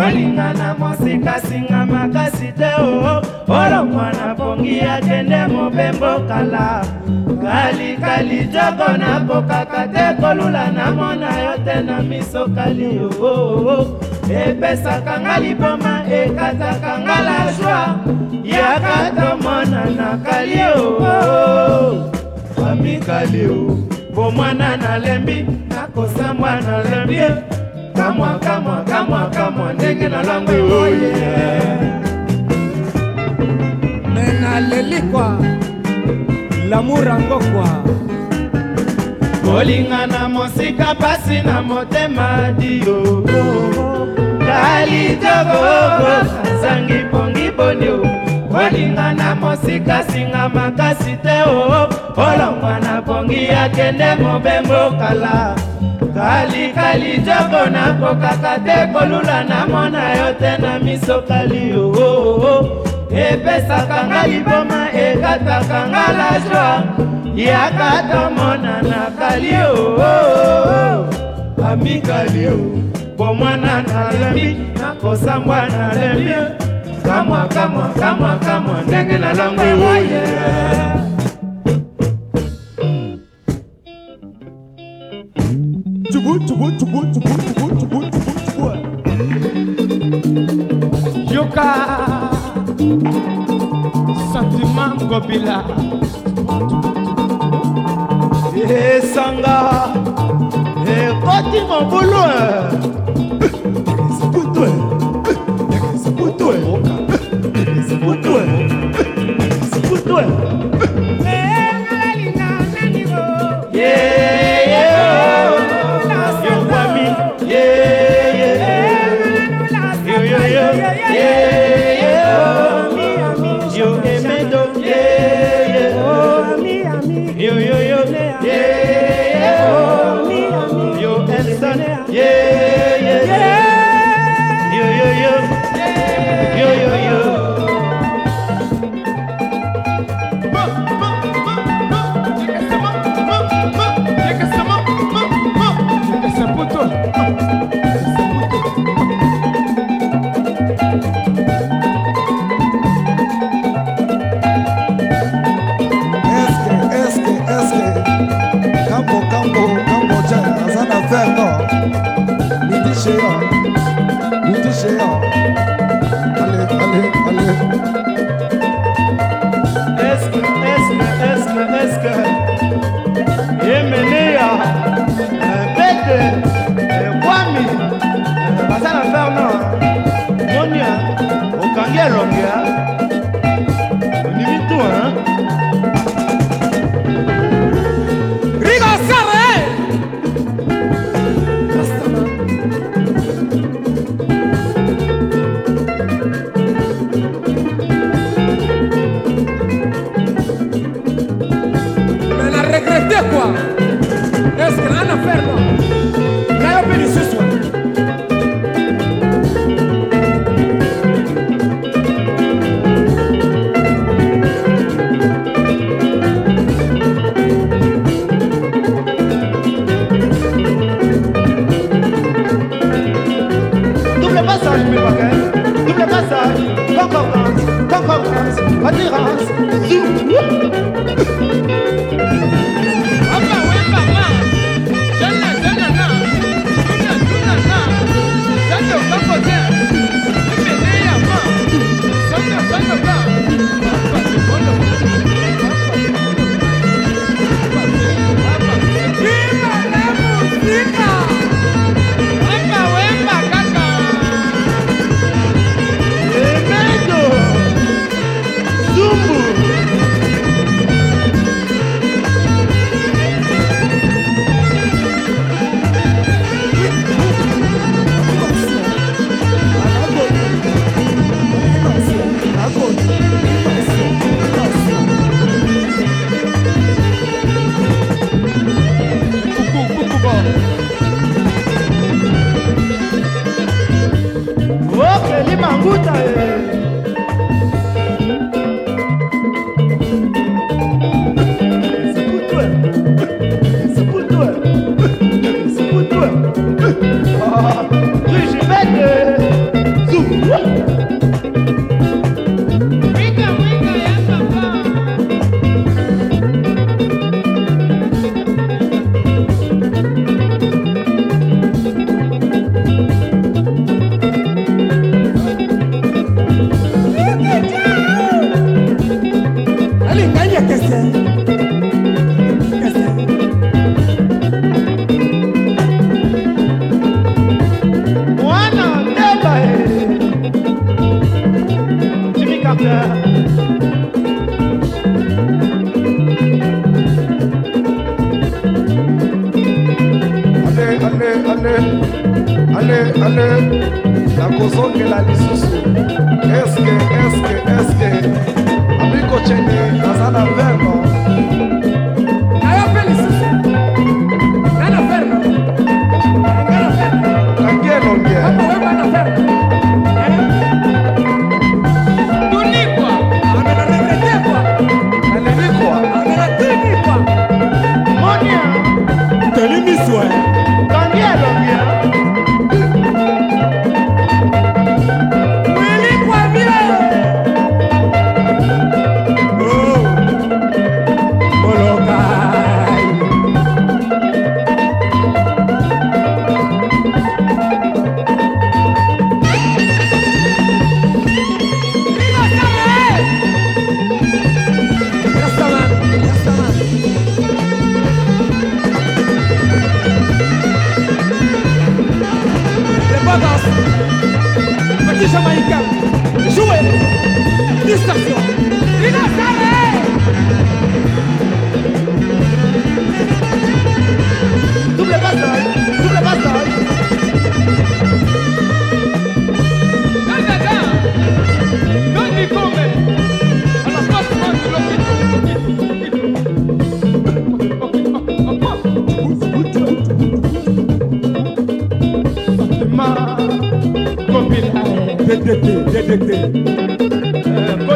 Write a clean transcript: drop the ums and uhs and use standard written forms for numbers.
kolingana mosika singa makasi te o olongwa na pongi akende mobembo kala kali joko na kokaka te kolula namona yo te na miso kali o epesaka nga liboma ekataka nga la joie yaka tomona na kali o amikali o po mwana nalembi nakosambwa nalembi kamwa ndenge na langu oye mena lelikwa lamurango kwa kolingana mosika pasi na motema dio kali jogo sangi pongi bonio kolingana mosika singa makasi te o olongwa na pongi akende mobembo kala kali jogo na kokaka te kolula namona yo te na miso kali o epesaka nga liboma ekataka nga la joie yaka tomona na kali o amikali o po mwana nalembi nakosambwa nalembi kamwa ndenge na langu oye yoka sentiment gobila esanga ekoti mobulu ale nakozongela lisusu eske abikocene aza na verno ayo mpe lisusu nana ferme ngana ferme kangi elonge oyebana ferme tunikwa anana regrete kwa aleli kwa anana tunikwa Monia, telimiswa kangi elongia. wilikwa bie molokai Petit Jamaïcain, jouez, distorsion, Double bataille, double bataille. Non mi come alla prossima Ma copine, détecté.